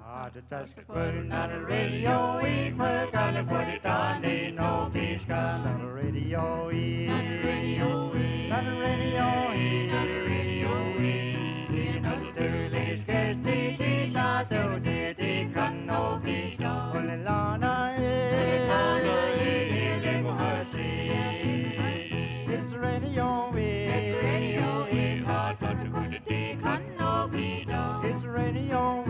Just putting on the radio, we put on the put it on, ain't no peace on the radio, not the radio, not the radio, not the radio, not the release, guess the guitar, the can no be done. Only Lana, it's the radio, it's the radio, hard but the good can no be done. It's the radio,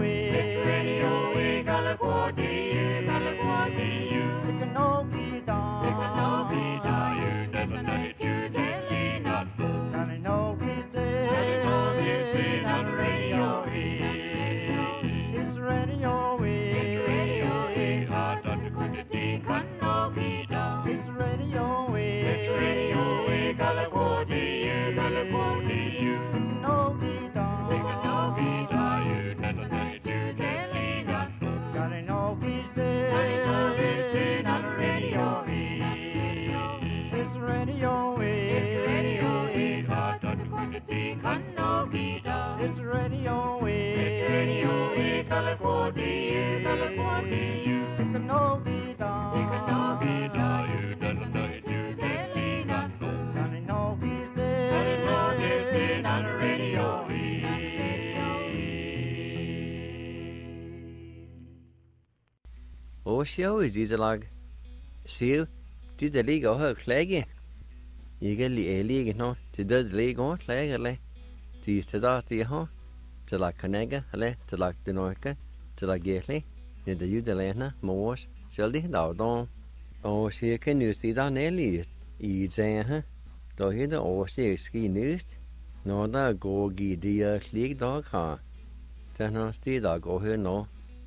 Show is these lag. See, did the league or claggy? You get a league no, to the league or claggerly. These to that the ho, to like Canega, to like the Norca, to like Gately, in the Udalena, Moors, Sheldy, Dowdon. Oh, she can use the down early. Eat saying, though he the or she ski news. No, the go give the league dog car. Then no, see dog go here no.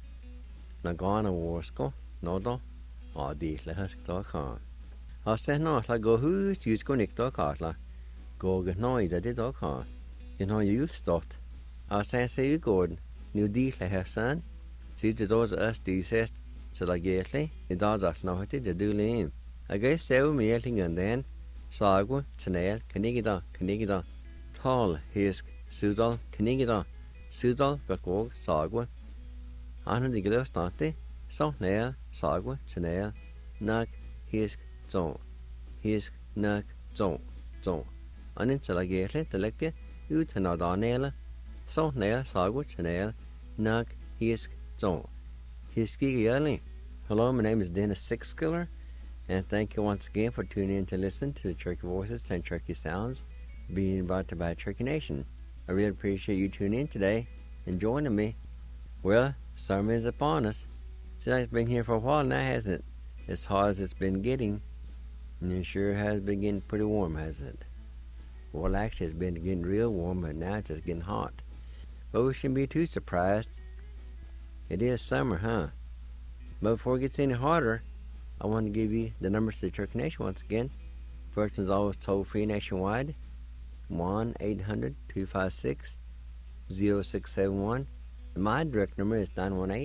Na gone a warsko. No do, die has to car. I said no, like go who's use go nick dog car, go get no that did dog car. You know you'll start. I say you go, new deal has son. See the doors us says so like gately, the dogs us now to do lame. I guess so me yelling and then, Sago, Chanel, Canigida, tall, hisk, Sudal, Canigida, Sudal, Gakog, Sago. I know the glass started. So nail, sagwa, chanel, nak, hisk, zon. Hisk, nak, zon. Anin salagetle, teleke, utanada So nail, sagwa, chanel, nak, hisk, zon. Hiski yelling. Hello, my name is Dennis Sixskiller, and thank you once again for tuning in to listen to the Cherokee Voices and Cherokee Sounds being brought to you by Cherokee Nation. I really appreciate you tuning in today and joining me. Well, summer is upon us. It's been here for a while now, hasn't it? As hot as it's been getting, and it sure has been getting pretty warm, hasn't it? Well, actually, it's been getting real warm, but now it's just getting hot. But we shouldn't be too surprised. It is summer, huh? But before it gets any hotter, I want to give you the numbers to the Cherokee Nation once again. First one's always toll-free nationwide, 1-800-256-0671. My direct number is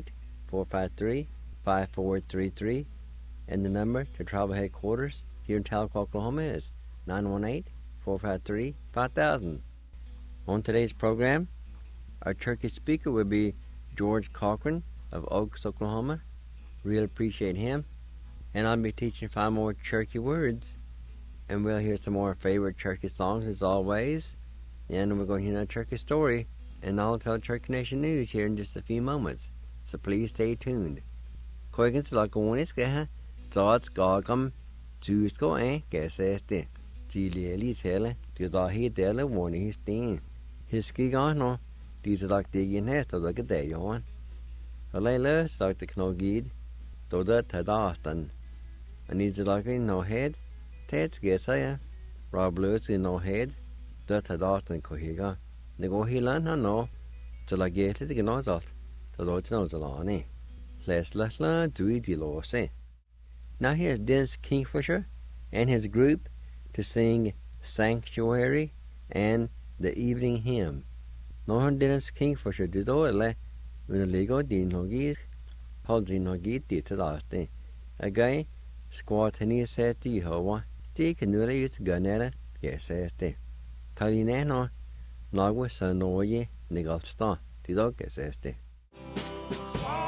918-453-5433, and the number to tribal headquarters here in Tahlequah, Oklahoma is 918-453-5000. On today's program, our Cherokee speaker will be George Cochran of Oaks, Oklahoma. Really appreciate him. And I'll be teaching 5 more Cherokee words, and we'll hear some more favorite Cherokee songs as always, and we're going to hear a Cherokee story, and I'll tell Cherokee Nation News here in just a few moments. So please stay tuned. Koigan Slakonis Gaha, Thoughts Gogam, Jusko Gaseste, Gili Tele, Tidahi Dele, warning his thing. His Gigano, these are like digging nest of like a day on. A layla, like the Knogid, Doda Tadastan. And needs like no head, Ted's Gesaya, Rob Lewis in no head, the Tadastan Kohiga. The go hilan no, till I get it again out. The Lord knows a lot, eh? Let's do it, say. Now here's Dennis Kingfisher and his group to sing Sanctuary and the Evening Hymn. No Dennis Kingfisher did all when the Lego Dean Hoggies, Hodgin Hoggy did to last day. A guy squat and he said to Yehovah, take a new use gunner, yes, says they. Kalinano, Nagwa Sanoye, Nigalstar, the dog, says they.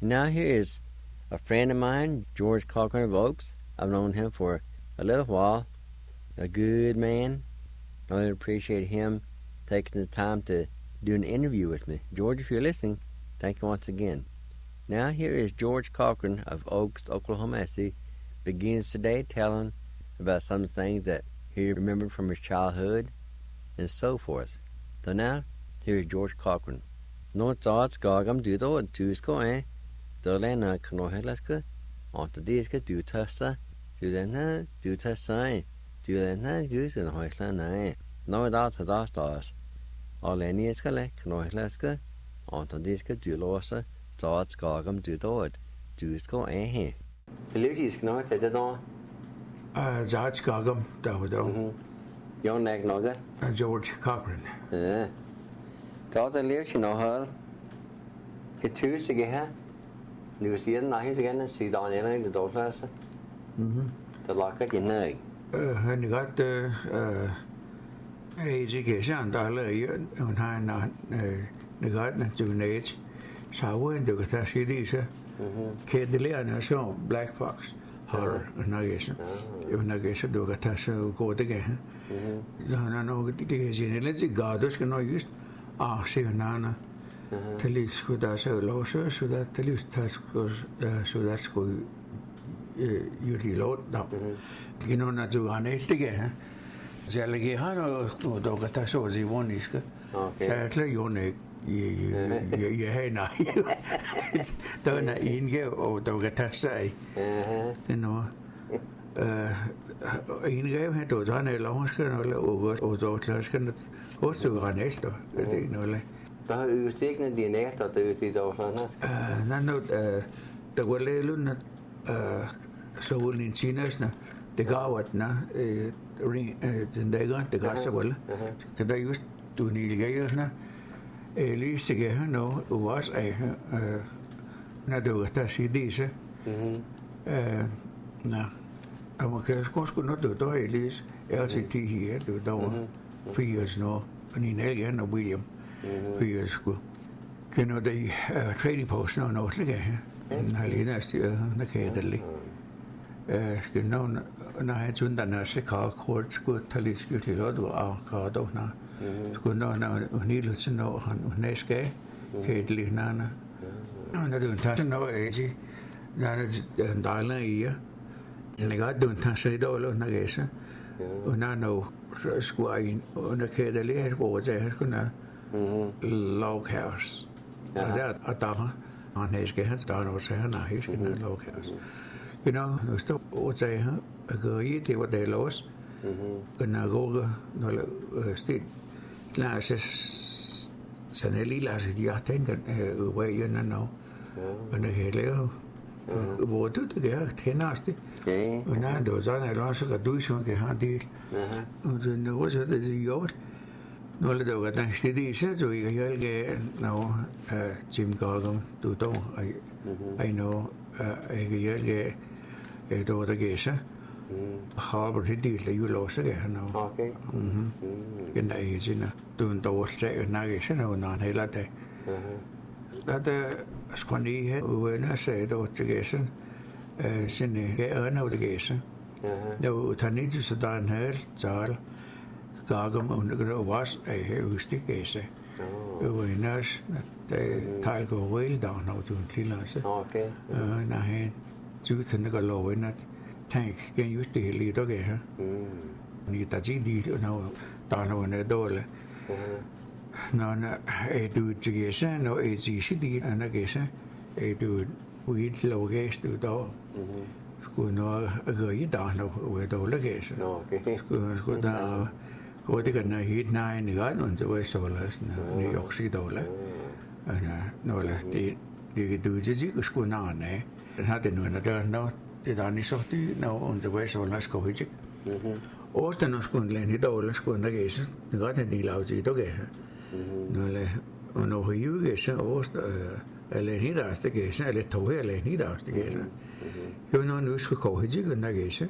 Now here is a friend of mine, George Cochran of Oaks. I've known him for a little while. A good man. I really appreciate him taking the time to do an interview with me. George, if you're listening, thank you once again. Now here is George Cochran of Oaks, Oklahoma, as he begins today telling about some of the things that he remembered from his childhood and so forth. So now, here is George Cochran. No thoughts gagam do the old tusko, eh? The lena knohelaska, on the diska do testa, do the na, do testa, do the na goose and hoisla, eh? No doubt to the stars. All any iskale, knohelaska, on the diska do losa, thoughts gagam do the old tusko, eh? Lucy's known at the door. Thoughts gagam, Davido. Your neck nugget. George Cochran. Yeah. Thought and lyrics, you know her. He choose to get her. New Zealand, now he's again and see down in the door class. The lock at your neck. And you got the education, dollar, on high not the garden to an age. So I went to the cities. Kid the Leon, so Black Fox. Horror, navigation. Even navigation, do a task go again. I know the Legend Gardos can not use. See, Nana. Tell us who does a lawyer, so that tell us task goes, so that's who you reload now. You know, not to an eight again. Zelligihano, Dogataso was the one is. Exactly, your neck. You hey now. Don't in go or Dogatasa. You know. In game had to run a long skin or those can also run esto. You know. But you taking the next of the Dosanas? None of the Walelun so in Chinas, the Gawat na ring they got the Gasawell. They used to Neil Gayana. At least again, no, was a Nadogatashi dice. No, I'm of course could not do at least LCT here to do 3 years no, and in again, no William 3 years ago. You know, the trading post no, no, again, and Halinas, Nakadali. You know, and I had to the car courts good Taliscuti Lord or our car now. Good no, Neil to know on Neske, Kadley Nana. No, don't touch no age. Nana Dala here. And I got don't touch it all on Nagasa. Nano squine on the Kadley was there. Log house. That Atama on Neske has done or say, now he's in the log house. You know, no stop what say, a girl, they what they lost. Gonna go no state. Classes Sanelli lasted yachten away you know. And a hello water to get 10 nasty. When I was on, I lost a douche on the handy. And there was a yacht. No little what I said, so we get no Jim Gargan to do. I know I get a daughter geisha. Harbour deal you lost again now. Okay. In the age, doing those straight navigation or not, he let that the Squanny when I said, Otigation, Sinny, earn obligation. The Tanit is a darn hair, Zal, Gargam, and was a heuristic case. We nurse that the tile go well down now to Tilas. Okay. And I had two things to go in that. Tank can use the lead again. Need a GD no down on the door. No, I do together, no, it's easy and I guess I do weed low gas to do. School no a girl down with all the gas. Okay. School down. Go to get a heat 9 gun on the way solas, New York City dollar. And no, they do the school now, eh? And had another no. Det är så att nu under västsålarna ska hit. Åsten skulle lägga dåla skulle gesa. Det går inte lauti då ge. När och nå ju gesa åst eller hidaste gesa eller tog eller hidaste gesa. Jo nu ska gå hit kunna gesa.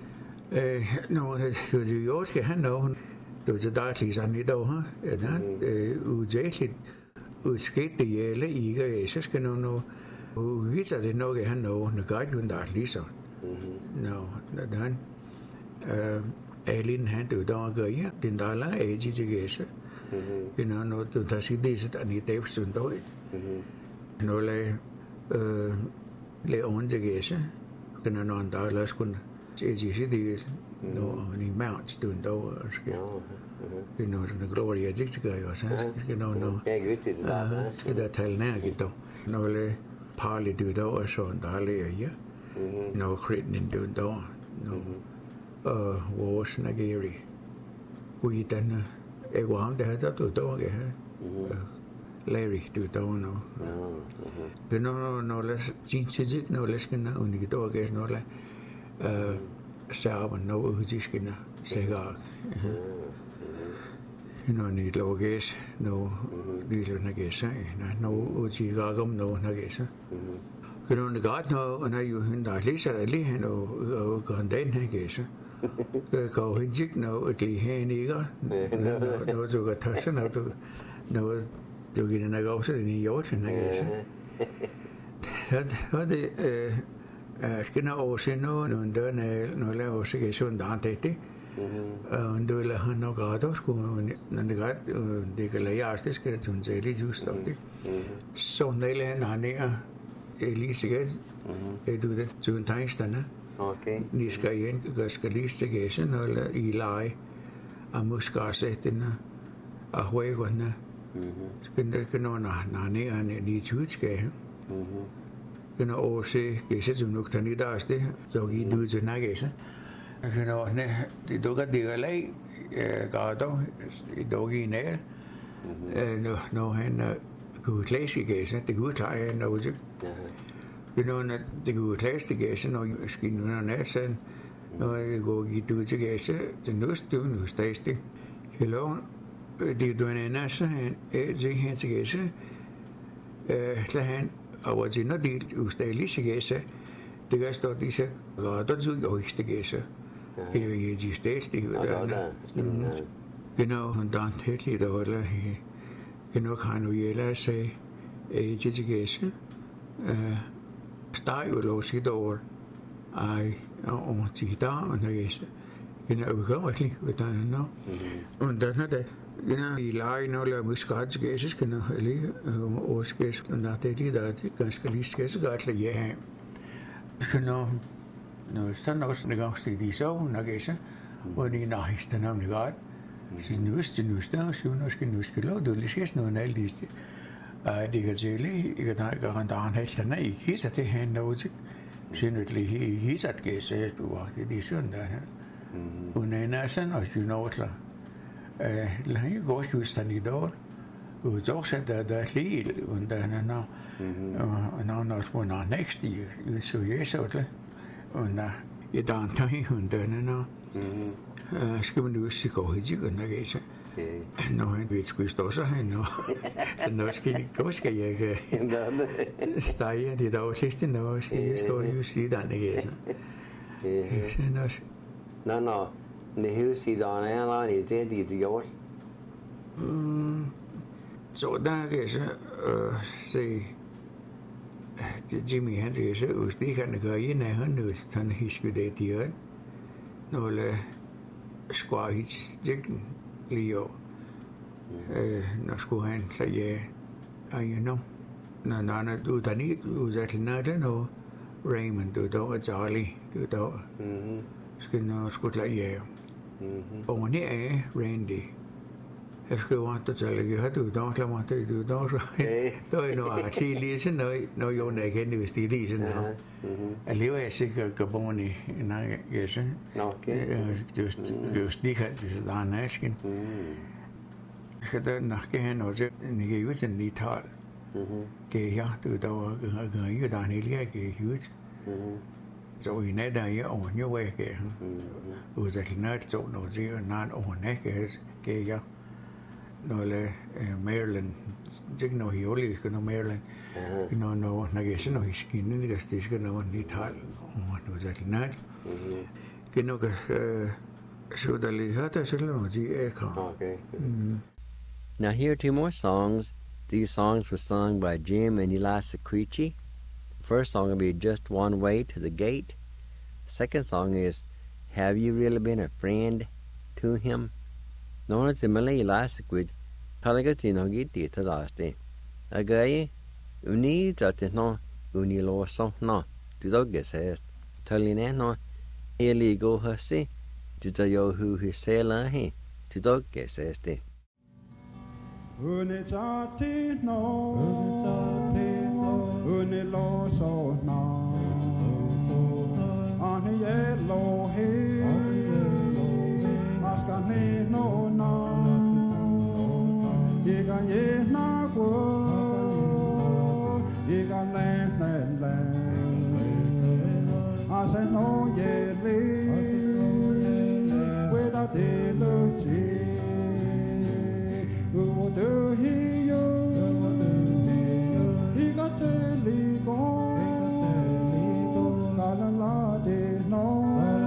Nå det ju gjort ke han nå. Då så där liksom i då ha. Ja, udjekligt udsket det gælder ikke gesa skal nå Vita det nok han no guide hun der ligesom. No, dan Elin han du der gør ja, den der la age til gæse. No du der sig det så ni det sådan dog. No le on til gæse. Den er nogen der la skun til det no ni mount du dog skal. No den gloria til gør jo så skal no. Jeg ved det der. Skal der tale nær gitt. No le parli du der så der le ja. No creating du der. No was nageri. Kui den jeg var ham der du der ja. Larry du der no. No les tinsidik no les kana unik der gas no la saben no udiskina segar. No ni loges no dilo nagesa no udigagam no nagesa. Kano nagat no na yu hinda lisa li heno gandan nagesa. Ko hinjik no utli heniga no zo gatasha no du gina nagausa ni yot nagesa. Hade skina osino no no la osige dante. Du la han nok gato sku nagat de kan la yaste skal tun zeli just det. Så nele han Elise du det tun taistana. Okay. Ni skal igen skal lige sige eller i leg og måske sætte og højerne. Skal det kan nogen nane ni tutske. Kan også se som nok tani der det så i du til nagese. Kan det dukker det lag gato i dogi nær. No han kunne klassiske det kunne klare noget. Det kunne klasse gæse, når skin under natten, når jeg går i du til gæse, det nu stadig. Hello, det du en nasse han, det han til gæse. Så han og det når det ustadig til gæse, det kan stå det så godt så jo ikke til gæse. Det er de stadig der. Han dan helt lidt over det. Kan nu jæle sig til gæse. Start jo lås it over. Og tida og nægge. Ukommerlig utan no. Og den der i leg når der muskat gæse skal nå lige årskæs når det lige der det ganske lige skal godt lade ja. Skal nå stand også en gang sted i så nægge. Og det næste navn godt. Så nu står så nu skal lov du lige ses noget alt det. Det kan sige, jeg kan da han helt nej, hisa det han noget. Synligt hisa det så du var det sådan der. Og når sådan og du når så længe går du stand i dag. Og så så der lige og der når på når næste så jeg så det. Og når jeg der han der når skal man jo sige gå hit og når jeg no, han ved sgu stå så han nu. Så nu skal jeg stege det der sidste nu skal jeg stå i siden igen. No. Ne siden er der det gjort. Så der kan så se Jimmy han siger så ustig kan gøre i nær han nu han hisker det der. Nogle skvar hit dikken Leo. Når skulle han sige ja, når du der niet udsætte noget no Raymond du der Charlie du der. Skal når skulle lade ja. Og ne er Randy. Jeg skal want at tale jeg du der klar mig du der så. Der er noget at lige så når jo ikke kan hvis det er sådan. Alligevel er sikkert gaboni nej yes. Okay. Just det kan det der næsten. Skal nok han også ikke jo sådan lige tal. Det ja du der var jo der hele ikke hugt. Så i nat der er over jo ikke. Og så nat så noget så nat over ikke det ja. Når Maryland det når hele skal når Maryland. Når jeg så når skinnen det skal når lige tal og nu så nat. Det nok så der lige hørte så noget de er okay. Now here are two more songs. These songs were sung by Jim and Elisa Creechy. first song will be Just One Way to the Gate. Second song is Have You Really Been a Friend to Him? Nó chỉ mới lấy lá sự quyết, thay cái gì nó nghĩ đi tới đó chứ. À cái uni cho thì nó uni lo so nó, thì đó cái sẽ thay lên nó illegal hết chứ, thì cho yêu hư hư sẽ là hết, thì đó cái sẽ chứ. Uni cho thì nó, uni lo so nó, anh ye lo he. Askane no na, iga ye na go, iga len len len. Ase no ye le, weda de lo chi, uo de hi yo, iga te li go, la la la de no.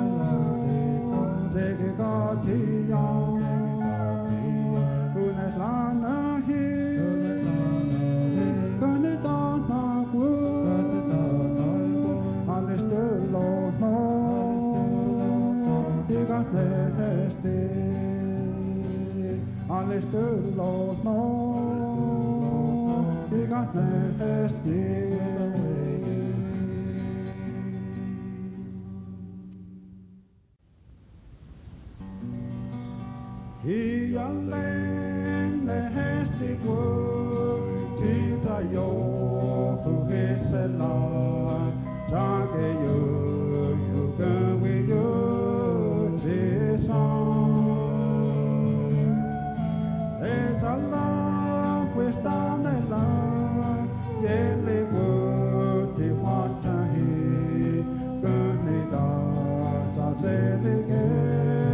He alleen hestig wordt, ziet hij jou vergissen laat, zag je kunnen we je zien. Het Allah questa nella, je le wordt die wat hij kunnen daar, zal ze liggen.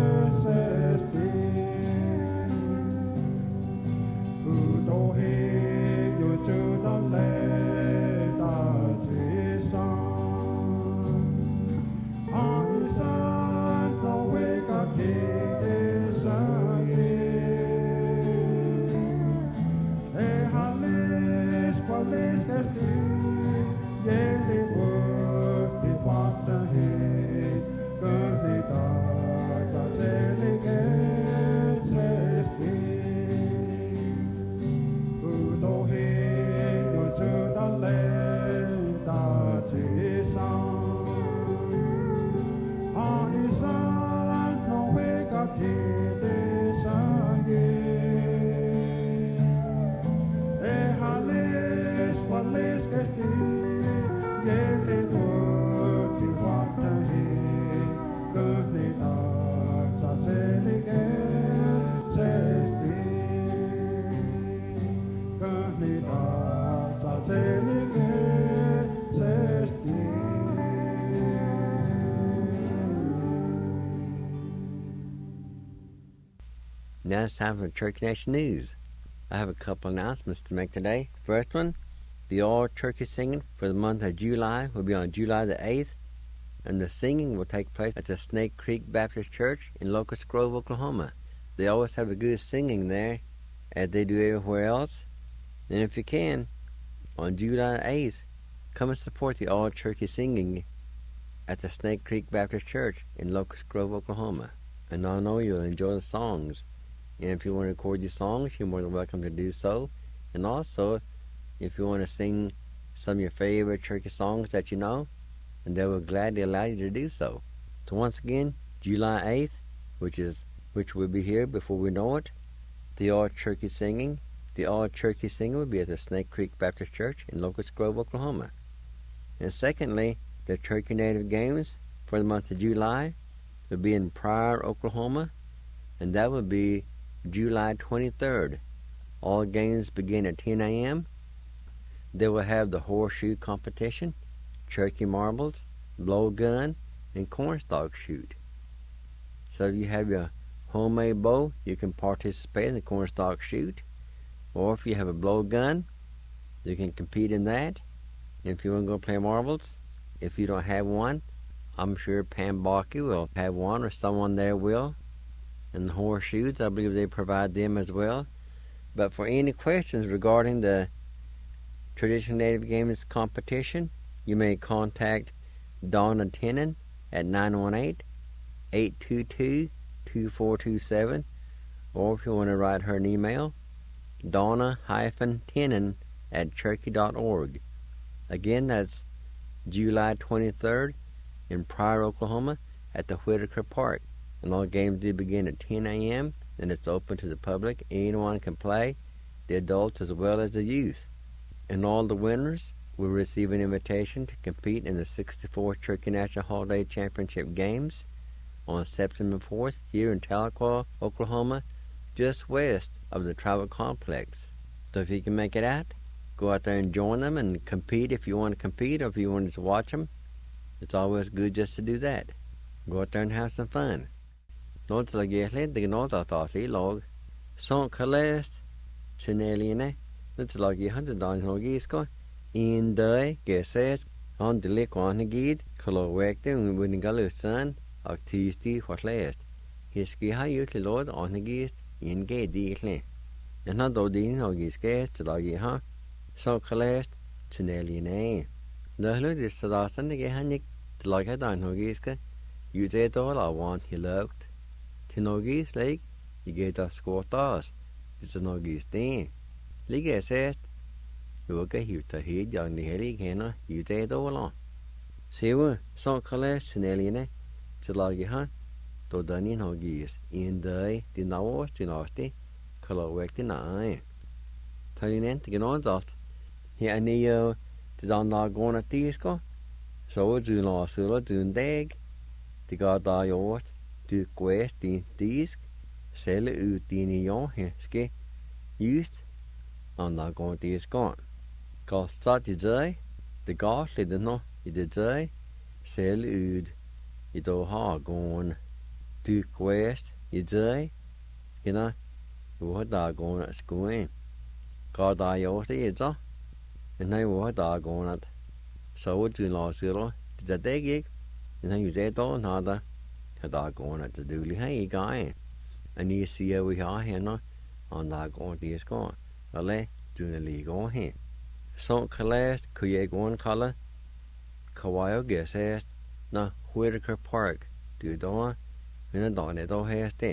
Now it's time for Turkey Nation News. I have a couple announcements to make today. First one, the All Turkey Singing for the month of July will be on July the 8th, and the singing will take place at the Snake Creek Baptist Church in Locust Grove, Oklahoma. They always have a good singing there, as they do everywhere else. And if you can, on July the 8th, come and support the All Turkey Singing at the Snake Creek Baptist Church in Locust Grove, Oklahoma. And I know you'll enjoy the songs. And if you want to record your songs, you're more than welcome to do so. And also, if you want to sing some of your favorite turkey songs that you know, and they will gladly allow you to do so. So once again, July 8th, which will be here before we know it, the All Turkey Singing will be at the Snake Creek Baptist Church in Locust Grove, Oklahoma. And secondly, the Turkey Native Games for the month of July will be in Pryor, Oklahoma, and that will be July 23rd. All games begin at 10 a.m. They will have the horseshoe competition, turkey marbles, blowgun, and cornstalk shoot. So if you have your homemade bow, you can participate in the cornstalk shoot. Or if you have a blowgun, you can compete in that. And if you want to go play marbles, if you don't have one, I'm sure Pam Balky will have one, or someone there will. And the horseshoes, I believe they provide them as well. But for any questions regarding the Traditional Native Games competition You may contact Donna Tennant at 918-822-2427, or if you want to write her an email, Donna-Tennant@cherokee.org. Again, that's July 23rd in Pryor, Oklahoma at the Whitaker Park. And all games do begin at 10 a.m. and it's open to the public. Anyone can play, the adults as well as the youth. And all the winners will receive an invitation to compete in the 64th Cherokee National Holiday Championship Games on September 4th here in Tahlequah, Oklahoma, just west of the tribal complex. So if you can make it out, go out there and join them and compete if you want to compete, or if you want to watch them. It's always good just to do that. Go out there and have some fun. Lord la gele de gnod atati log. Son calest chineline. It's like you had done hogisko. In the geses on the lake on the gid, color wekte and winning galusan of Tuesday what last. His ski high usually Lord on the gist in gay dealing. And not though the hogiskes to like you, so calest chineline. The Lord is the last and the gehanik to like a done hogiska. You said all I want he loved. Tinogis lake, you get a squatters. It's a nogis thing. Liga says, you will get you to heed young the heady canna, you said all on. See what, so collect Sineline, to log you hunt, to done in hoggies, in the now to nasty, color worked in eye. Telling in to get on that. Here I knew to don not go on a disco, so do not solo doing dag. The god die over. Du quest din disk, sælge ud dine jordhæske, just, og når går det skån. Går så det døj, det går lidt nå i det døj, sælge ud i det har gående. Du quest i døj, kender, du har der gående at skue. Går der jo det i så, men nej, hvor der gående. Så du når sælge, det er det ikke, men han jo det dog har der. Der går at det duelige her i gang. Og ni siger vi har henne, og der går det skår. Eller du er lige går hen. Så kalast kunne jeg gå en kalde. Kawaii gæsast, når Whitaker Park. Du der, men der er der her sted.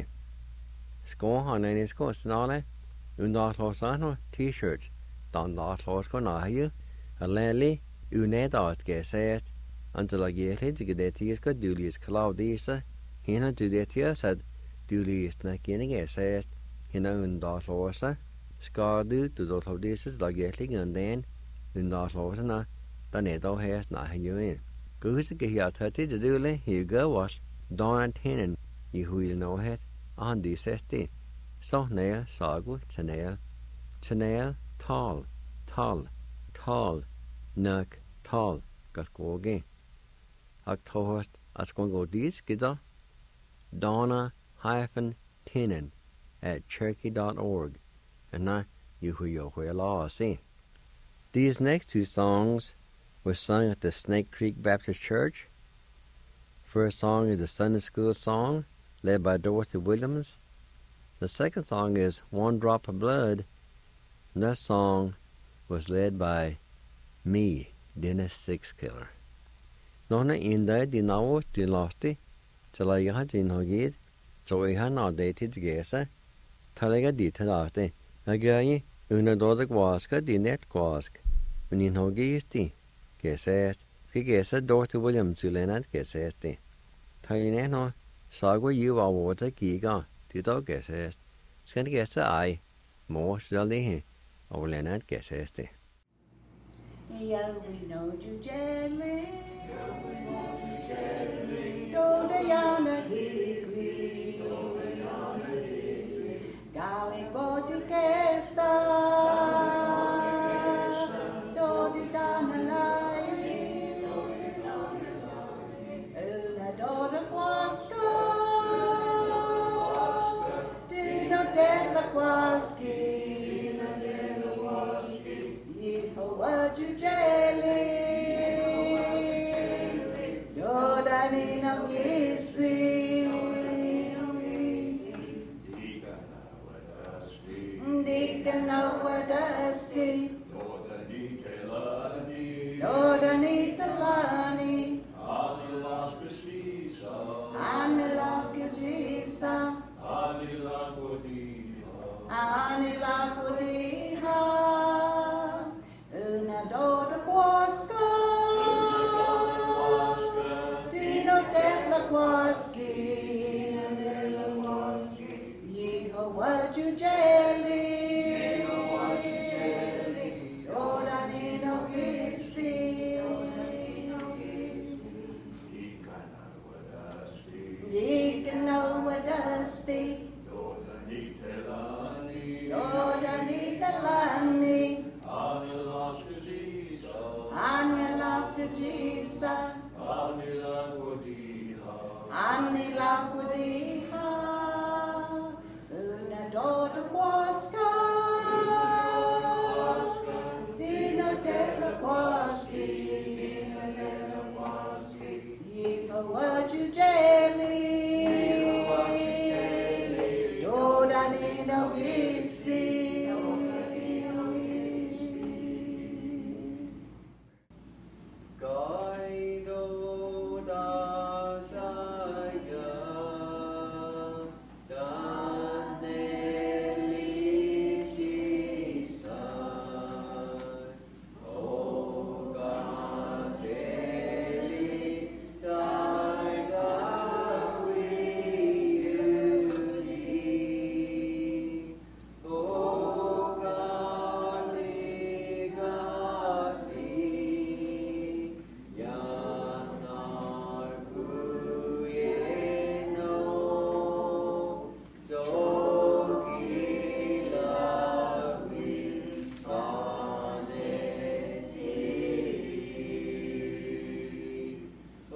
Skår han en skår snarere. Under klosser t-shirts. Der klosser når her. Eller lige unedat gæsast. Until I get it to get that tears got dulies Claudisa. Hina do that here said dulies na getting a says hina undot losa. Scar do to the Claudisas like getting and then undot losa na the neto has not you in. Goose to get here 30 to do here go was Donna Tennant, you will know it on this 16. So nail, sagu, Chanel, tall, nuck, tall, got go again. October as going to go this gida Donna-Tennant@cherokee.org, and now you who you will law see. These next two songs were sung at the Snake Creek Baptist Church. First song is a Sunday school song led by Dorothy Williams. The second song is One Drop of Blood, and that song was led by me, Dennis Sixkiller. Nona inda di nawo di losti, tala yaha din hogid, so iha na dated gesa, talega di tadate, agayi, una doda gwaska di net gwask, unin hogisti, gesest, gesa Dorothy Williams ulenat gesesti. Talineno, sagwa you are water giga, di do gesest, skan gesa I, more shalihi, ulenat gesesti. Yeah, we know you jelly. Do the yana higri. Darling, body kesa. Do the dana lai. Una do the quaska. Dino della quaski. What you jelly? Don't I need no kissing? Deacon know what I see. Don't I need to Ani la podiha, una dota quasca, dino tetla quaski, Yehovah Jujeli, Yoda nino kisi, Dikano wadasti, Yoda nitalani, Anilas kajisa, Anila podiha, una dota quasca, dino tetla quaski, Yehovah Jujeli, Yoda nino visi, Guido da Jaya, Daneli Jisa, O Gajeli Jaya Wiyuni, O Gani Gani, Yanar Kuyeno, Jogila Saneti, O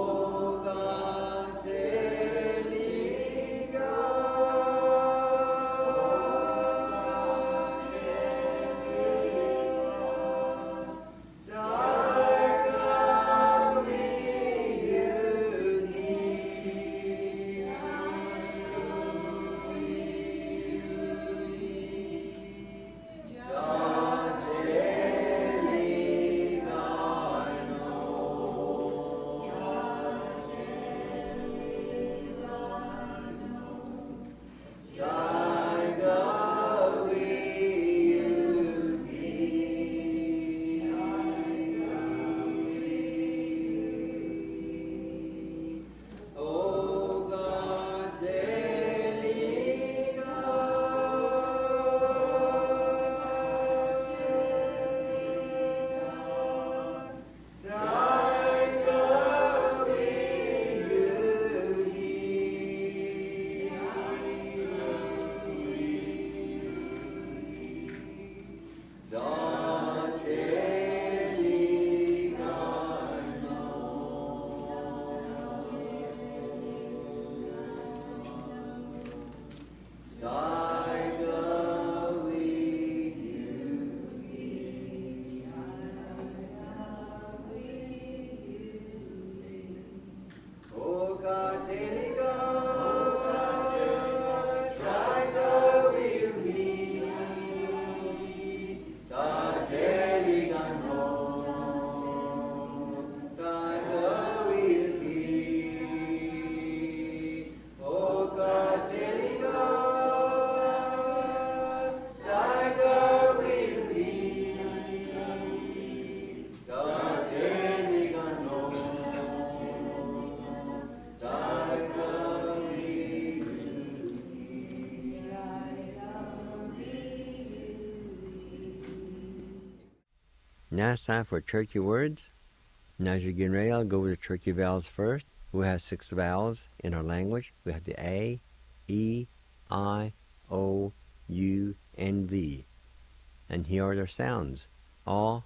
Now it's time for Turkey words. Now as you're getting ready, I'll go over the Turkey vowels first. We have 6 vowels in our language. We have the A, E, I, O, U, and V. And here are their sounds. A,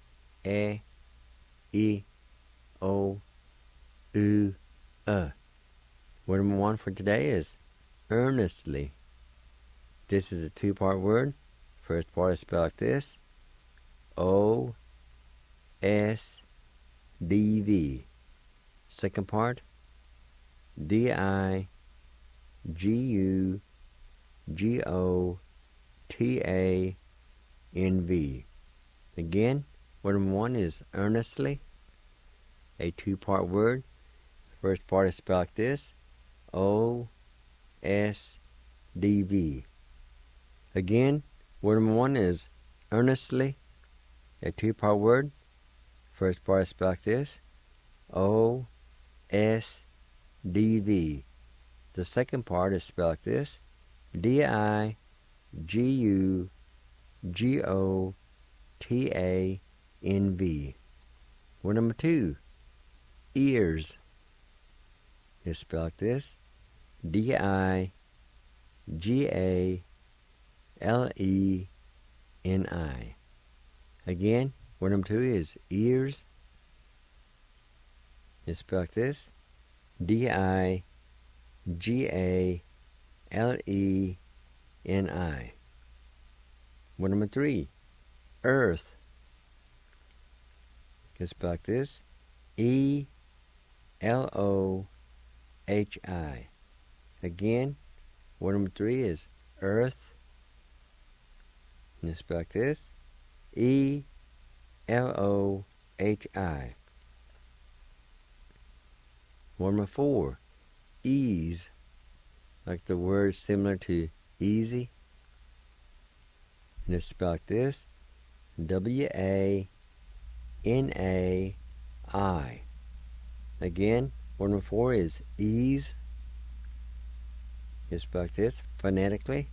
E, I, O, U, Word number 1 for today is earnestly. This is a 2-part word. First part is spelled like this. O-S-D-V. Second part, D-I-G-U-G-O-T-A-N-V. Again, word number 1 is earnestly. A 2-part word. First part is spelled like this. O-S-D-V. Again, word number 1 is earnestly, a 2-part word. First part is spelled like this, O-S-D-V. The second part is spelled like this, D-I-G-U-G-O-T-A-N-V. Word number 2, ears, is spelled like this, D-I-G-A-L-E-N-I. Again, word number 2 is ears, is spelled like this, D-I-G-A-L-E-N-I. Word number 3, earth, is spelled like this, E-L-O-H-I. Again, word number 3 is earth, and it's spelled like this, E-L-O-H-I. Word number 4, ease, like the word similar to easy, and it's spelled like this, W-A-N-A-I. Again, word number 4 is ease, it's spelled like this, phonetically,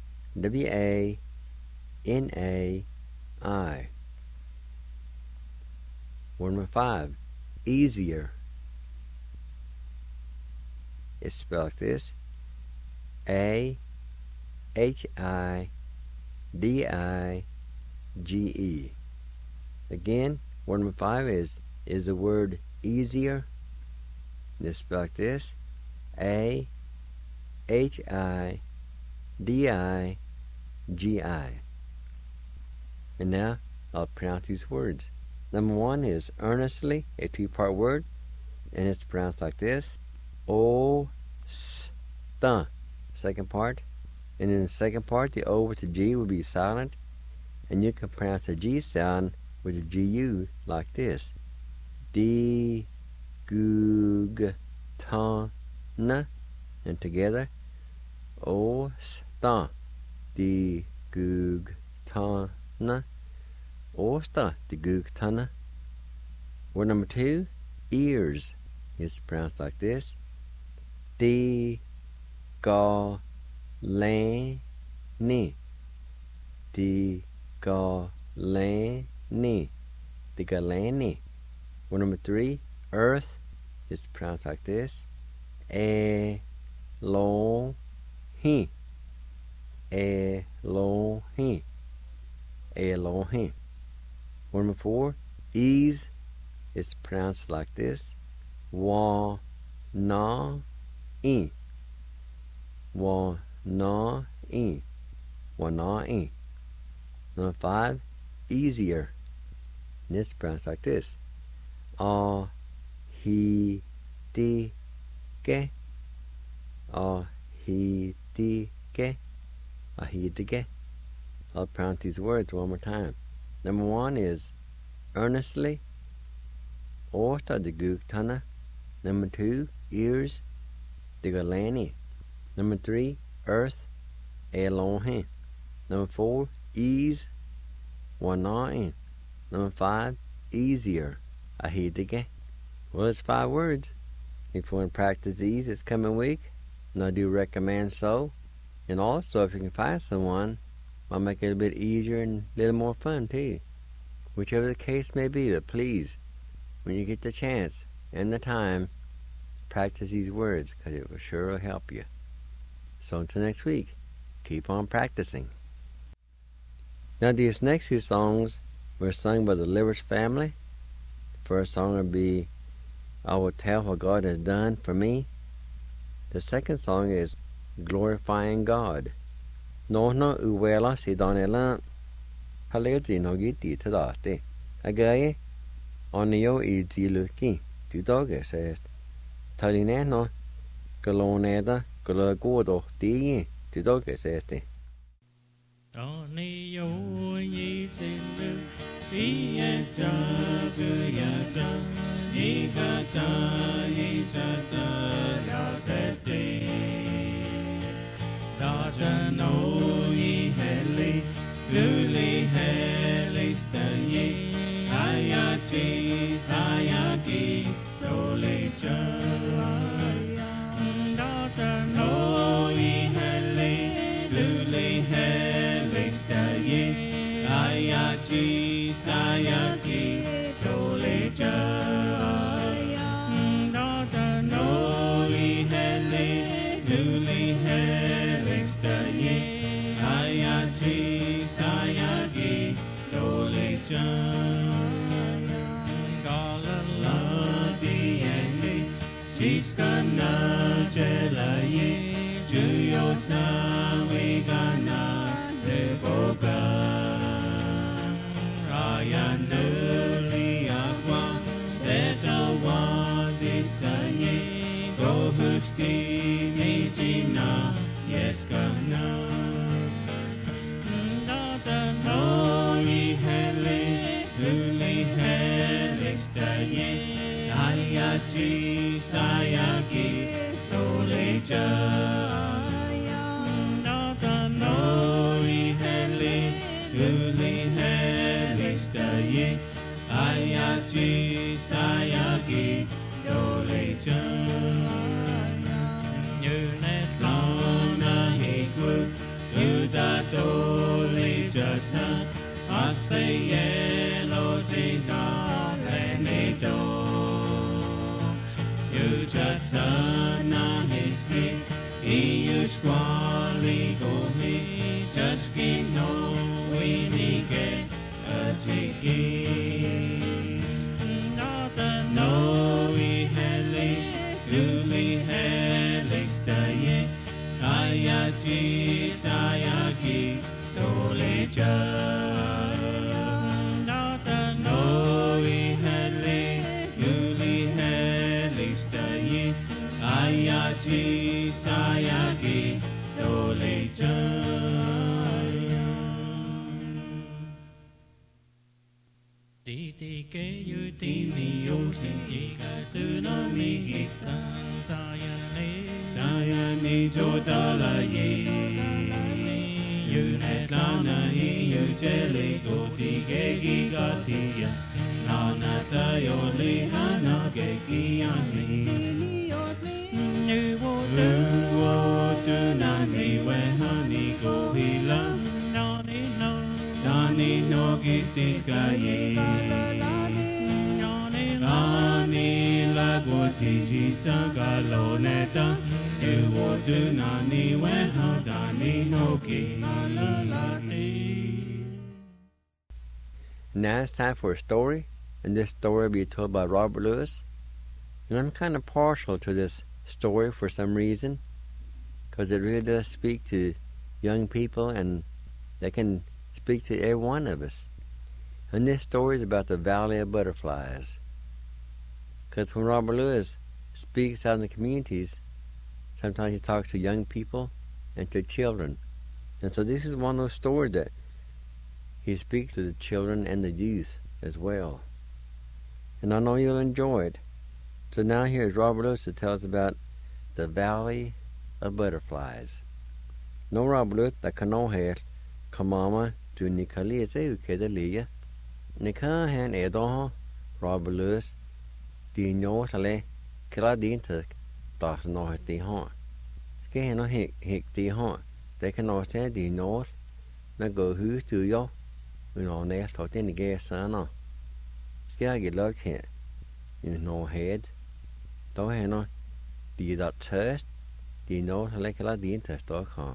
W-A-N-A-I. Word number 5, easier, it's spelled like this, A-H-I-D-I-G-E. Again, word number 5 is the word easier, and it's spelled like this, A-H-I-D-I-G-I. And now I'll pronounce these words. Number 1 is earnestly, a 2-part word, and it's pronounced like this, O-S-T. Second part. And in the second part, the O with the G will be silent, and you can pronounce the G sound with the G-U like this. D-G-U-G-T-N. And together, O-S-T. D-G-U-G-T-N. O-S-T. D-G-U-G-T-N. Word number 2, ears. It's pronounced like this. D-G-A-L-A-N-I. D-G-A-L-A-N-I. D-G-A-L-A-N-I. Word number 3, earth. It's pronounced like this. E-L-O-H-I. E-L-O-H-I. E-L-O-H-I. Word number 4, ease. It's pronounced like this. Wa-na-I. Wa-na-I. Wa-na-I. Number 5, easier. And it's pronounced like this. Ah-he-di-ge. Ah-he-di-ge. Ah-he-di-ge. I'll pronounce these words one more time. Number 1 is earnestly. O-S-T. D-G-U-G-T-N. Number 2, ears. D-G-A-L-A-N-I. Number 3, earth. E-L-O-H-I. Number 4, ease. Wa-na-I. Number 5, easier. Ah-he-di-ge. Well, it's 5 words. If you want to practice these this coming week, and I do recommend so. And also, if you can find someone, might make it a bit easier and a little more fun too. Whichever the case may be, but please, when you get the chance and the time, practice these words, because it will sure help you. So until next week, keep on practicing. Now these next 2 songs were sung by the Livers family. The first song will be I Will Tell What God Has Done For Me. The second song is Glorifying God. No uwela si donela haleuti no giti tadasti. Agaye onio iziluki tudoge says taline no koloneda kologodo di tudoge says ti. Onio izilu ietaguyata ikata itata lastesti. Daja no Ayachi Sayaki Dolecha Dota no Ihele Nuli Helixtaye Ayachi Sayaki Dolecha Galala Diene Chiskana Jelaye Juyotna Wigana Deboga Ayanuli Agua Detawa Disaye Gohusti Mijina Yeskana Data no Ihele Luli Helixtaye Ayachi Sayagi Dolecha Data no Ihele Luli Helixtaye Ayachi Sayagi Dolecha Yunet Lona Hiku Yuda Dolecha Aseye Lojina Lenedo Yujatana Hiski Iyushkwali Gohi Jaski no Winike Atiki Nata no Ihele Luli Helixtaye Ayachi Sayaki Dolecha Nata no Ihele Luli Helixtaye Ayachi Sayaki Dolecha Diti ke yu tini yo tinki ka tsunami gisa Sayane jodala ye Yunet lana hi yu jeli goti ge gigatia Nana tayo lihana ge giani Nuwo tunani wehani gohila Dani no gistiskaye Dani lagoti jisagaloneta Nuwo tunani weha dani no ki Now it's time for a story, and this story will be told by Robert Lewis. And I'm kind of partial to this story for some reason, because it really does speak to young people, and they can speak to every one of us. And this story is about the Valley of Butterflies. Because when Robert Lewis speaks out in the communities, sometimes he talks to young people and to children. And so this is one of those stories that he speaks to the children and the youth as well. And I know you'll enjoy it. So now here's Robert Lewis to tell us about the Valley of Butterflies. No Robert Lewis, the canoe Kamama to Nikali Kedalia. Nika han Edoho, Robert Lewis, Dino Tale, Kiladinta, Das no the haunt. Ske no hick the haunt. They can not say the north, na go who to yo. We know next out in the gay son. Ske I get locked here. You know head. Don't have no. The that test, the north like Kiladinta stock huh.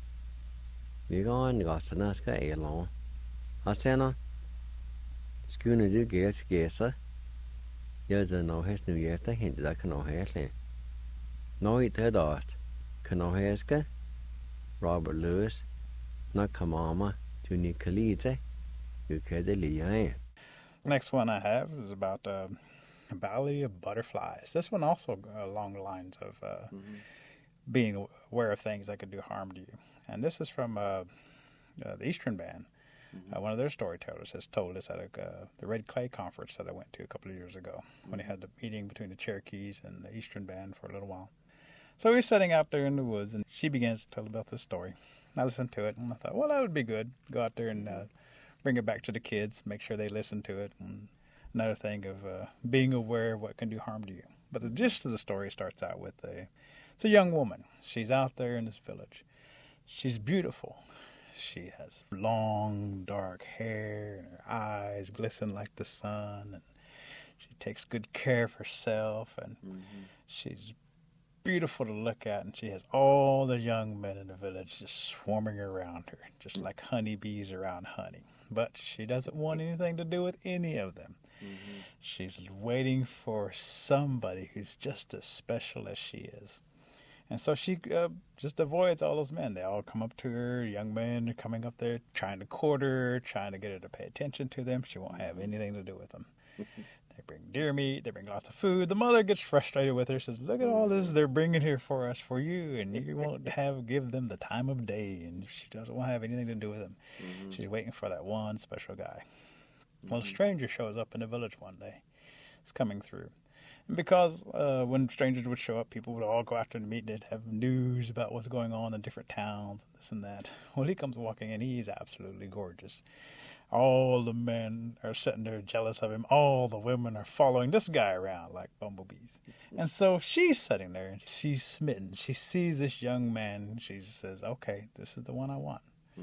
Vi går en gassene skal elå. Jeg ser nå. Skulle du gæse? Jeg er nå helt nøyete, hente deg kan nå helt. Nå i det dast. Kan nå heske? Robert Lewis. Nå kamama til Nikolite. Du kan det lige. Next one I have is about a Valley of Butterflies. This one also along the lines of being aware of things that could do harm to you. And this is from the Eastern Band. One of their storytellers has told us at the Red Clay conference that I went to a couple of years ago when they had the meeting between the Cherokees and the Eastern Band for a little while. So we were sitting out there in the woods, and she begins to tell about this story. I listened to it, and I thought, well, that would be good. Go out there and bring it back to the kids, make sure they listen to it. And another thing of being aware of what can do harm to you. But the gist of the story starts out with it's a young woman. She's out there in this village. She's beautiful. She has long, dark hair, and eyes glisten like the sun, and she takes good care of herself, and she's beautiful to look at, and she has all the young men in the village just swarming around her, just like honeybees around honey. But she doesn't want anything to do with any of them. She's waiting for somebody who's just as special as she is. And so she just avoids all those men. They all come up to her. Young men are coming up there trying to court her, trying to get her to pay attention to them. She won't have anything to do with them. They bring deer meat. They bring lots of food. The mother gets frustrated with her. Says, look at all this they're bringing here for us, for you, and you won't give them the time of day. And she doesn't want to have anything to do with them. She's waiting for that one special guy. Well, a stranger shows up in the village one day. It's coming through. And because when strangers would show up, people would all go after to meet. They'd have news about what's going on in different towns, and this and that. Well, he comes walking in. He's absolutely gorgeous. All the men are sitting there jealous of him. All the women are following this guy around like bumblebees. And so she's sitting there, and she's smitten. She sees this young man, and she says, okay, this is the one I want.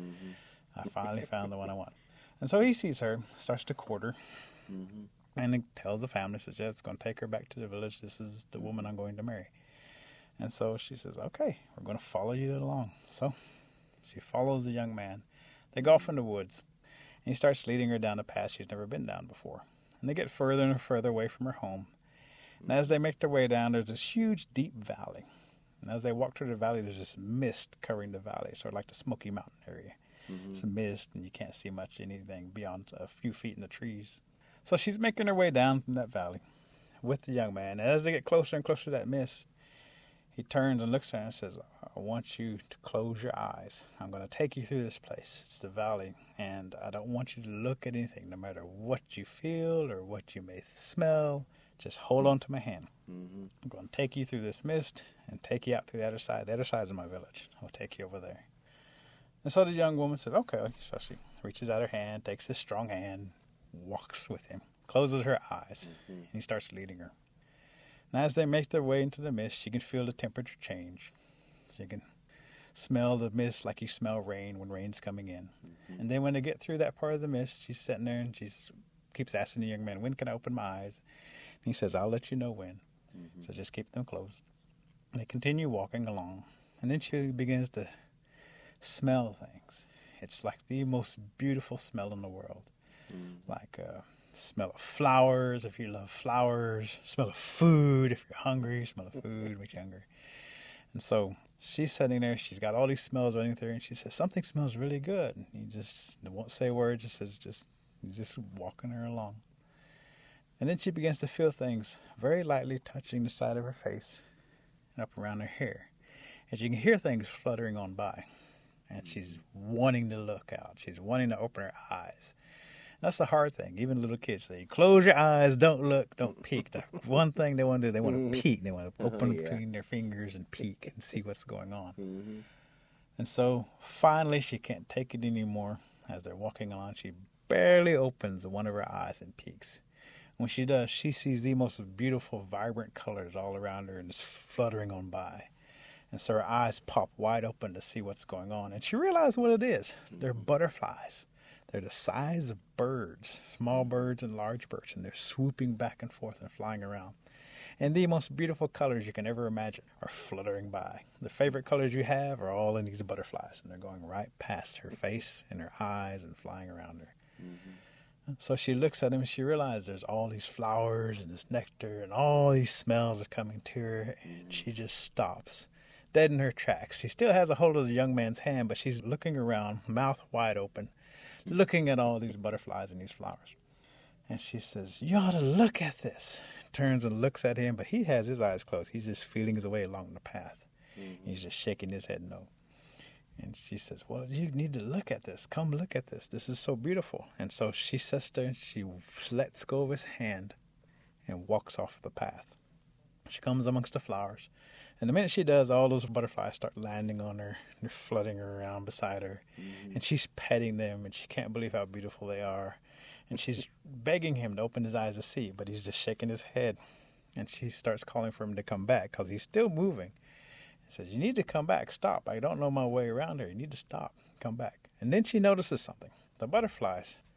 I finally found the one I want. And so he sees her, starts to court her, and he tells the family, says, yeah, it's going to take her back to the village. This is the woman I'm going to marry. And so she says, okay, we're going to follow you along. So she follows the young man. They go off in the woods. And he starts leading her down a path she's never been down before. And they get further and further away from her home. And as they make their way down, there's this huge, deep valley. And as they walk through the valley, there's this mist covering the valley, sort of like the Smoky Mountain area. It's a mist, and you can't see much anything beyond a few feet in the trees. So she's making her way down from that valley with the young man. And as they get closer and closer to that mist, he turns and looks at her and says, I want you to close your eyes. I'm going to take you through this place. It's the valley, and I don't want you to look at anything, no matter what you feel or what you may smell. Just hold on to my hand. I'm going to take you through this mist and take you out to the other side. The other side is my village. I'll take you over there. And so the young woman says, okay. So she reaches out her hand, takes his strong hand, walks with him, closes her eyes, and he starts leading her. And as they make their way into the mist, she can feel the temperature change. She can smell the mist like you smell rain when rain's coming in. And then when they get through that part of the mist, she's sitting there and she keeps asking the young man, when can I open my eyes? And he says, I'll let you know when. So just keep them closed. And they continue walking along. And then she begins to smell things. It's like the most beautiful smell in the world. Like smell of flowers, if you love flowers. Smell of food, if you're hungry. Smell of food, makes you hungry. And so she's sitting there. She's got all these smells running through her, and she says, something smells really good. And he just won't say a word, he's just walking her along. And then she begins to feel things very lightly touching the side of her face and up around her hair. And she can hear things fluttering on by. And she's wanting to look out. She's wanting to open her eyes. That's the hard thing. Even little kids say, close your eyes, don't look, don't peek. The one thing they want to do, they want to peek. They want to open between their fingers and peek and see what's going on. And so finally she can't take it anymore. As they're walking on, she barely opens one of her eyes and peeks. When she does, she sees the most beautiful, vibrant colors all around her and is fluttering on by. And so her eyes pop wide open to see what's going on. And she realizes what it is. They're butterflies. They're the size of birds, small birds and large birds, and they're swooping back and forth and flying around. And the most beautiful colors you can ever imagine are fluttering by. The favorite colors you have are all in these butterflies, and they're going right past her face and her eyes and flying around her. So she looks at him and she realizes there's all these flowers and this nectar and all these smells are coming to her, and she just stops, dead in her tracks. She still has a hold of the young man's hand, but she's looking around, mouth wide open, looking at all these butterflies and these flowers. And she says, you ought to look at this. Turns and looks at him, but he has his eyes closed. He's just feeling his way along the path. He's just shaking his head no. And she says, well, you need to look at this. Come look at this. This is so beautiful. And so she sits there and she lets go of his hand and walks off the path. She comes amongst the flowers. And the minute she does, all those butterflies start landing on her. They're flooding her around beside her. And she's petting them, and she can't believe how beautiful they are. And she's begging him to open his eyes to see, but he's just shaking his head. And she starts calling for him to come back because he's still moving. He says, you need to come back. Stop. I don't know my way around here. You need to stop. Come back. And then she notices something. The butterflies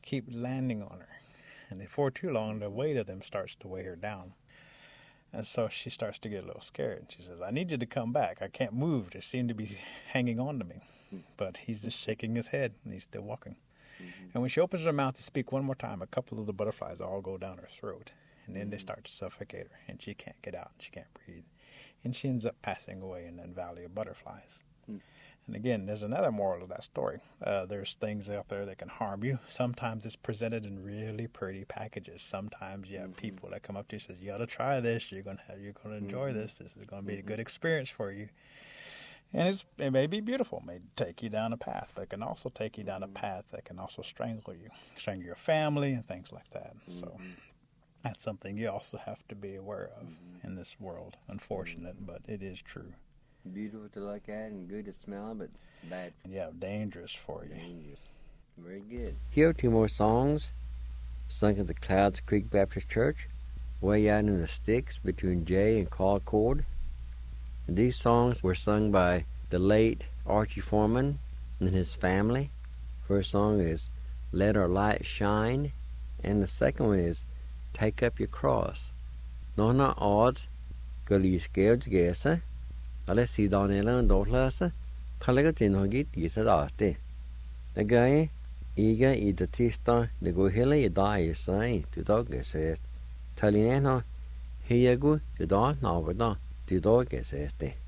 keep landing on her. And before too long, the weight of them starts to weigh her down. And so she starts to get a little scared. She says, I need you to come back. I can't move. They seem to be hanging on to me. But he's just shaking his head, and he's still walking. And when she opens her mouth to speak one more time, a couple of the butterflies all go down her throat. And then they start to suffocate her, and she can't get out, and she can't breathe. And she ends up passing away in that valley of butterflies. And again, there's another moral of that story. There's things out there that can harm you. Sometimes it's presented in really pretty packages. Sometimes you have people that come up to you and says, you ought to try this. You're going to enjoy this. This is going to be a good experience for you. And it may be beautiful. It may take you down a path, but it can also take you down a path that can also strangle you, strangle your family and things like that. So that's something you also have to be aware of in this world. Unfortunate, but it is true. Beautiful to look at and good to smell, but bad. Yeah, dangerous for you. Dangerous. Very good. Here are two more songs sung at the Clouds Creek Baptist Church, way out in the sticks between Jay and Concord. And these songs were sung by the late Archie Foreman and his family. First song is Let Our Light Shine, and the second one is Take Up Your Cross. Nona odds, Gully Scales Gesa. Alle Sidonella and Dortlasa, Talagotinogit is a dasti. The guy, Iga I the Tista, the Gohilla, die say, to dog says, Talinena, Hiagu, the dog, Novada, the dog says.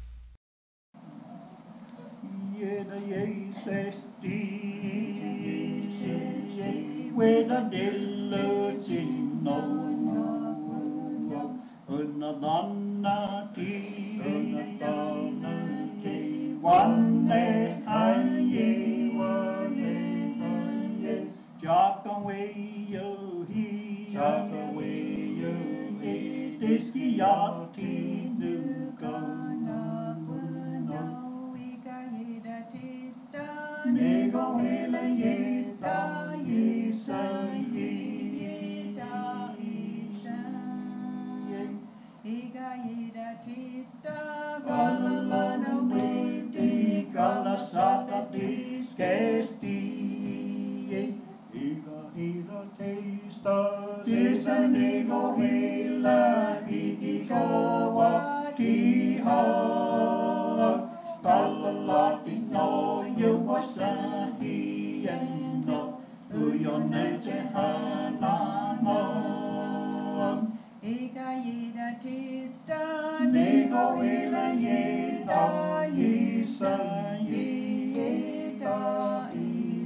With a diligino, Unadonna tea, one day I ye, Jock away yo he, Disciati Nuka, Nego Elayeta, Yesa, Igaida tista, Galalana witi, Galasata disgesti, Iga tista, Tisanigo hila, Igikawa tiha, Galalati no, you was a he and no, Uyone hana no. Igaida tista, Nego Elayeta, Yesa, Yeta,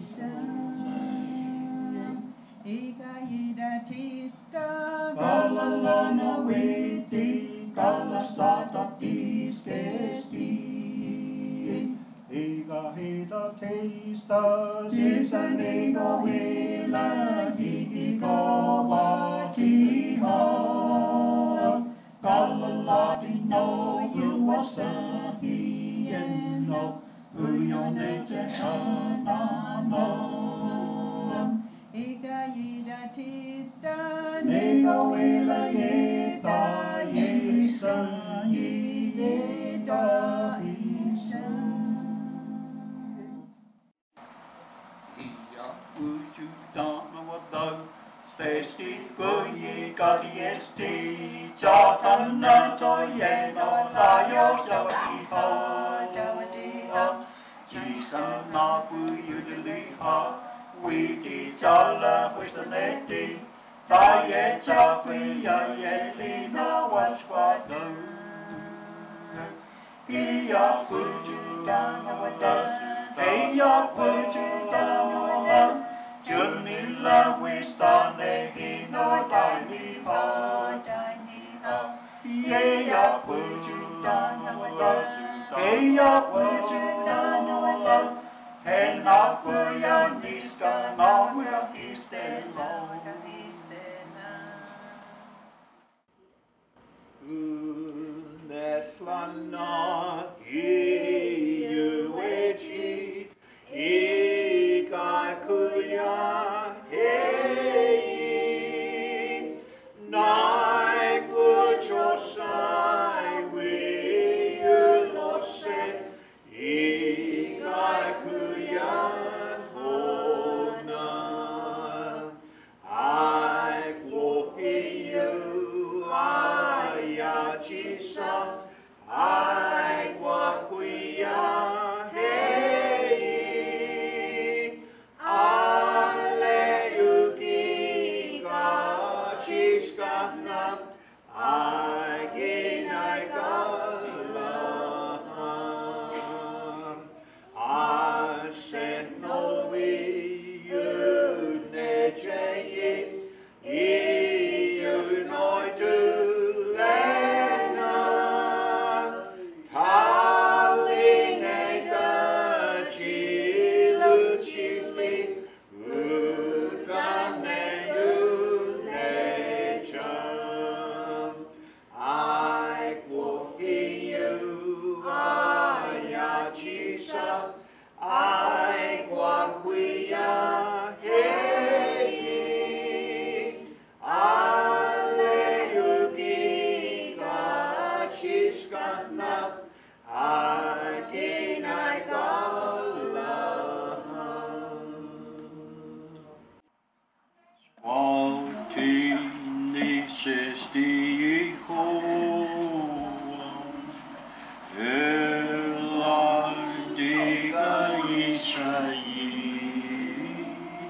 Igaida tista, Galalana witi, Galasata disgesti, Iga hita tista, Tisanego hila, Igikawa tiha, Galalati no, you was a he and no, Uyone hana no. Igaida tista, Nego Elayeta, Yesa, Yeta, Testi kui kadiesti, Jatana toyeno lajos dawatiha, Jisana puyudiliha, Witi jala huistaneti, Taye chakuya yelina wanswadu, Iya pujudana wada, Iya pujudana wada, Junilla wistane hino daini ho, Yeya pujudana wada, Yeya pujudana wada, Hena puya niska namga istela. Neslana iu echit, Ika kuya hei, Nai kuchosai wi ulose, Ika kuya hona. skana Agin I I said no we you neche you know to lena Talling a chilu chili Udane you nature I will you ayachisa I quaquia hey Alleluia chiskana again I Altini sesti Eladiga Israel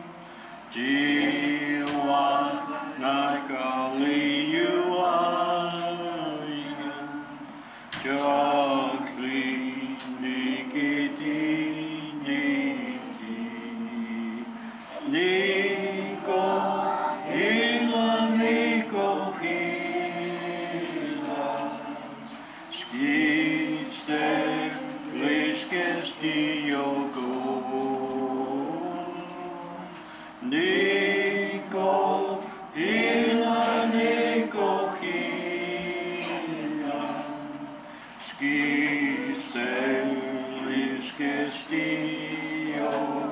Jiwa Nakali Jagli Nikiti Niko Hila Niko Hila Skiste Liskesti Yogo Niko Hila Niko Hila Skiste Liskesti Yogo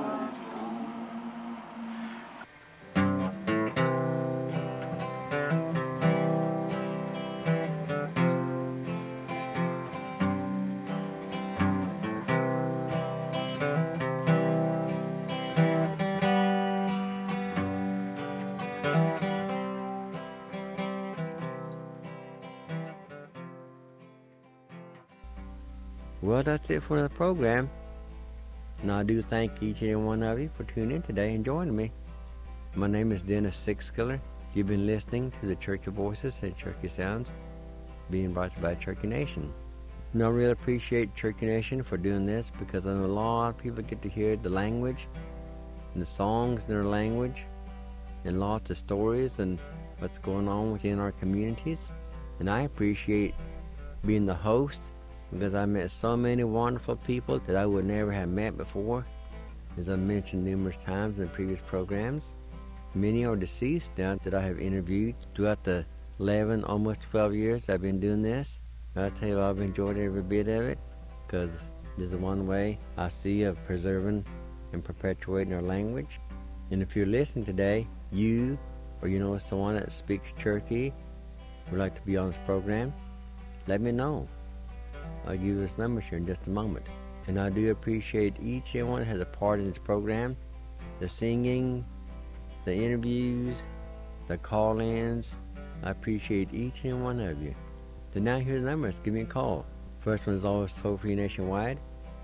Well, that's it for the program. And I do thank each and every one of you for tuning in today and joining me. My name is Dennis Sixskiller. You've been listening to the Cherokee Voices and Cherokee Sounds being brought to you by Cherokee Nation. And I really appreciate Cherokee Nation for doing this because I know a lot of people get to hear the language and the songs in their language and lots of stories and what's going on within our communities. And I appreciate being the host because I met so many wonderful people that I would never have met before. As I mentioned numerous times in previous programs, many are deceased now that I have interviewed throughout the 11, almost 12 years I've been doing this. I tell you, I've enjoyed every bit of it because this is one way I see of preserving and perpetuating our language. And if you're listening today, you or you know someone that speaks Cherokee would like to be on this program, let me know. I'll give you this number here in just a moment. And I do appreciate each and one that has a part in this program. The singing, the interviews, the call-ins. I appreciate each and one of you. So now here's the numbers. Give me a call. First one is always toll-free nationwide.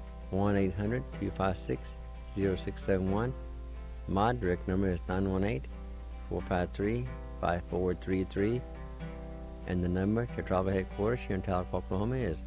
1-800-256-0671. My direct number is 918-453-5433. And the number to travel headquarters here in Tahlequah, Oklahoma is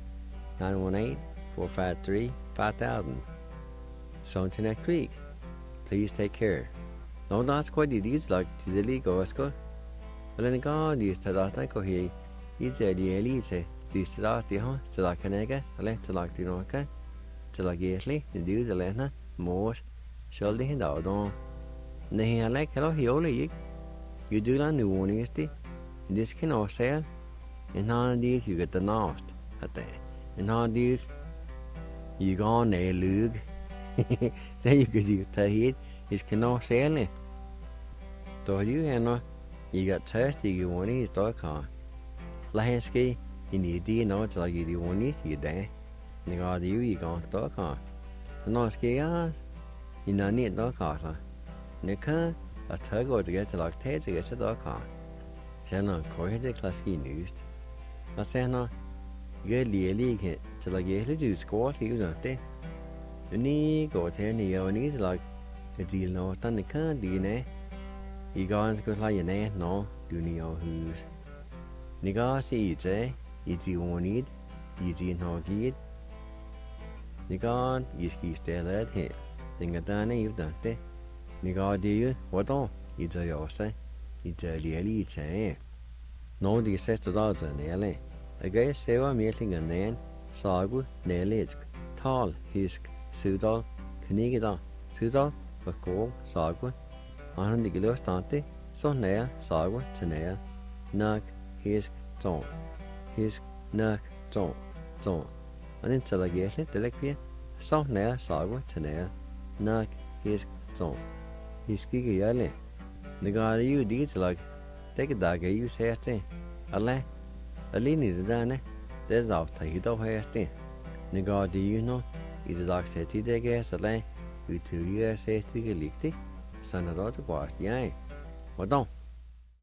918-453-5000. So until next week, please take care. Don't ask what it is like to the legal escort. But then God is to that like he is a elite. This last year, to like a nigger, to like the Noka, to like Yesley, the dudes, the Lena, more, Sheldy, and Dowdon. Nay, I like hello, he only you do not know one is the this can all sell. And how these you get the north at there. And how these you go on a lug. So you could use the head is cannot sell it. So you know you got thirsty, you want to start car. Lahansky, you need to know it's like you want to see there. And got you go start car. The north ski you know need no car. Nika a turgo to get like Ted to get a car. Shannon, Corey the Klasky news. I say no, good league to like yes, do squat you don't they? You need go to any or needs like a deal no, done the can't DNA. You go and go like your name, no, do need your who's. Niga si ite, iti onid, iti nogid. Niga iski stelet he. Dingadane yudante. Niga diu wadon, ita yose, ita lieli ite. No di sesto dalta nele. Agay sewa mielting anen, sagu neletsk, tal, hisk, sudal, knigida, sudal, bakko, sagu. Anan digilo stante, so nea, sagu, tenea, nak, hisk, ton. Hisk, nak, ton, ton. Anin talagietli, delekvia, so nea, sagu, tenea, nak, hisk, ton. Hiskige yale. Nagari yu digitalag, degedaga yu serte. Alle, alini de dane, det av tahido heste. Nagadi yu no, I det dag seti dege alle, utuliga seti gelikti, sanadot gwast jeg. Wadon.